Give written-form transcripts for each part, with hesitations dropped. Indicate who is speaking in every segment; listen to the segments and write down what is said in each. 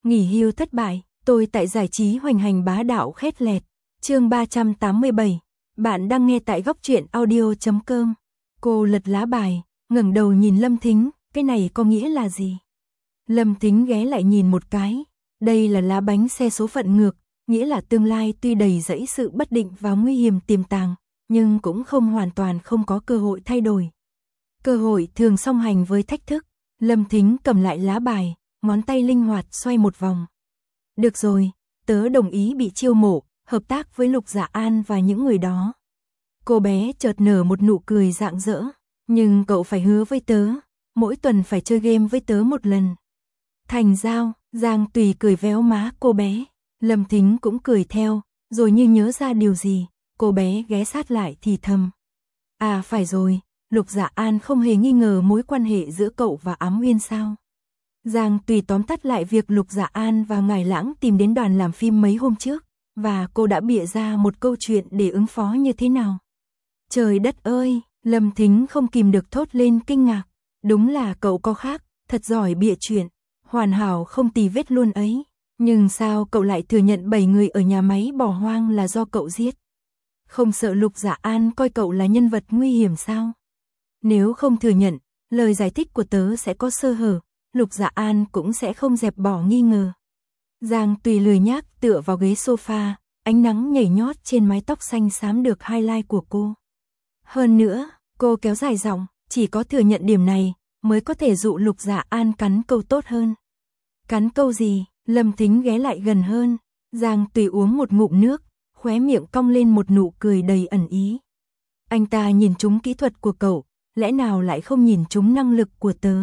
Speaker 1: Nghỉ hưu thất bại, tôi tại giải trí hoành hành bá đạo khét lẹt. Chương 387. Bạn đang nghe tại góc truyện audio.com. Cô lật lá bài, ngẩng đầu nhìn Lâm Thính, cái này có nghĩa là gì? Lâm Thính ghé lại nhìn một cái, đây là lá bánh xe số phận ngược, nghĩa là tương lai tuy đầy rẫy sự bất định và nguy hiểm tiềm tàng, nhưng cũng không hoàn toàn không có cơ hội thay đổi. Cơ hội thường song hành với thách thức. Lâm Thính cầm lại lá bài, ngón tay linh hoạt xoay một vòng. Được rồi, tớ đồng ý bị chiêu mộ, hợp tác với Lục Dạ An và những người đó. Cô bé chợt nở một nụ cười rạng rỡ, nhưng cậu phải hứa với tớ, mỗi tuần phải chơi game với tớ một lần. Thành giao, Giang Tùy cười véo má cô bé, Lâm Thính cũng cười theo, rồi như nhớ ra điều gì, cô bé ghé sát lại thì thầm. À phải rồi, Lục Dạ An không hề nghi ngờ mối quan hệ giữa cậu và Ám Uyên sao? Giang Tùy tóm tắt lại việc Lục Dạ An và Ngải Lãng tìm đến đoàn làm phim mấy hôm trước, và cô đã bịa ra một câu chuyện để ứng phó như thế nào. Trời đất ơi, Lâm Thính không kìm được thốt lên kinh ngạc, đúng là cậu có khác, thật giỏi bịa chuyện, hoàn hảo không tì vết luôn ấy. Nhưng sao cậu lại thừa nhận 7 người ở nhà máy bỏ hoang là do cậu giết? Không sợ Lục Dạ An coi cậu là nhân vật nguy hiểm sao? Nếu không thừa nhận, lời giải thích của tớ sẽ có sơ hở, Lục Dạ An cũng sẽ không dẹp bỏ nghi ngờ. Giang Tùy lười nhác tựa vào ghế sofa, ánh nắng nhảy nhót trên mái tóc xanh xám được highlight của cô. Hơn nữa, cô kéo dài giọng, chỉ có thừa nhận điểm này mới có thể dụ Lục Dạ An cắn câu tốt hơn. Cắn câu gì? Lâm Thính ghé lại gần hơn, Giang Tùy uống một ngụm nước, khóe miệng cong lên một nụ cười đầy ẩn ý. Anh ta nhìn trúng kỹ thuật của cậu, lẽ nào lại không nhìn trúng năng lực của tớ?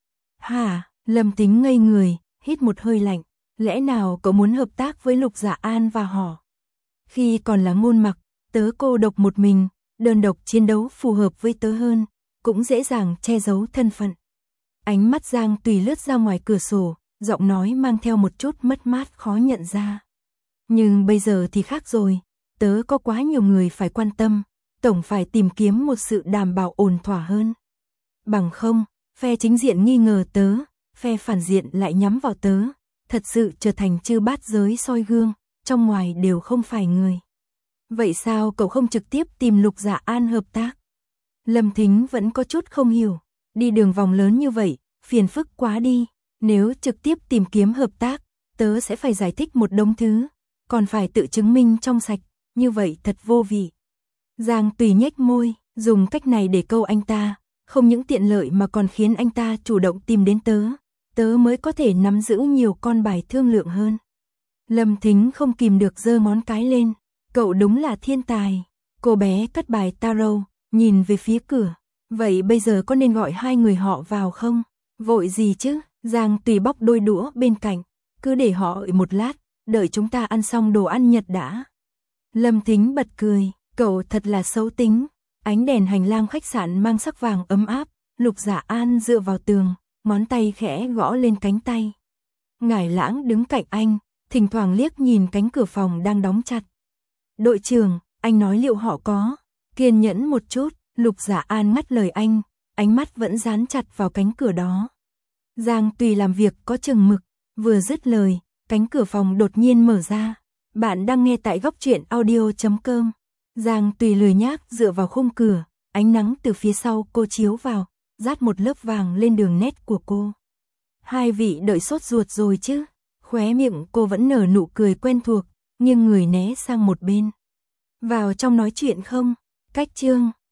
Speaker 1: Hả? Lâm Thính ngây người, hít một hơi lạnh, lẽ nào cậu muốn hợp tác với Lục Dạ An và họ? Khi còn là Ngôn Mặc, tớ cô độc một mình, đơn độc chiến đấu phù hợp với tớ hơn, cũng dễ dàng che giấu thân phận. Ánh mắt Giang Tùy lướt ra ngoài cửa sổ, giọng nói mang theo một chút mất mát khó nhận ra. Nhưng bây giờ thì khác rồi, tớ có quá nhiều người phải quan tâm, tổng phải tìm kiếm một sự đảm bảo ổn thỏa hơn. Bằng không, phe chính diện nghi ngờ tớ, phe phản diện lại nhắm vào tớ, thật sự trở thành chư bát giới soi gương, trong ngoài đều không phải người. Vậy sao cậu không trực tiếp tìm Lục Dạ An hợp tác? Lâm Thính vẫn có chút không hiểu, đi đường vòng lớn như vậy, phiền phức quá đi, nếu trực tiếp tìm kiếm hợp tác, tớ sẽ phải giải thích một đống thứ, còn phải tự chứng minh trong sạch, như vậy thật vô vị. Giang Tùy nhếch môi, dùng cách này để câu anh ta, không những tiện lợi mà còn khiến anh ta chủ động tìm đến tớ, tớ mới có thể nắm giữ nhiều con bài thương lượng hơn. Lâm Thính không kìm được giơ ngón cái lên, cậu đúng là thiên tài. Cô bé cất bài tarot, nhìn về phía cửa, vậy bây giờ có nên gọi hai người họ vào không? Vội gì chứ? Giang Tùy bóc đôi đũa bên cạnh, cứ để họ đợi một lát, đợi chúng ta ăn xong đồ ăn Nhật đã. Lâm Thính bật cười, cậu thật là xấu tính. Ánh đèn hành lang khách sạn mang sắc vàng ấm áp, Lục Dạ An dựa vào tường, ngón tay khẽ gõ lên cánh tay. Ngải Lãng đứng cạnh anh, thỉnh thoảng liếc nhìn cánh cửa phòng đang đóng chặt. Đội trưởng, anh nói liệu họ có kiên nhẫn một chút? Lục Dạ An ngắt lời anh, ánh mắt vẫn dán chặt vào cánh cửa đó. Giang Tùy làm việc có chừng mực, vừa dứt lời, cánh cửa phòng đột nhiên mở ra. Bạn đang nghe tại góc truyện audio.com. Giang Tùy lười nhác dựa vào khung cửa, ánh nắng từ phía sau cô chiếu vào, dát một lớp vàng lên đường nét của cô. Hai vị đợi sốt ruột rồi chứ? Khóe miệng cô vẫn nở nụ cười quen thuộc, nhưng người né sang một bên. Vào trong nói chuyện không? Cách chương.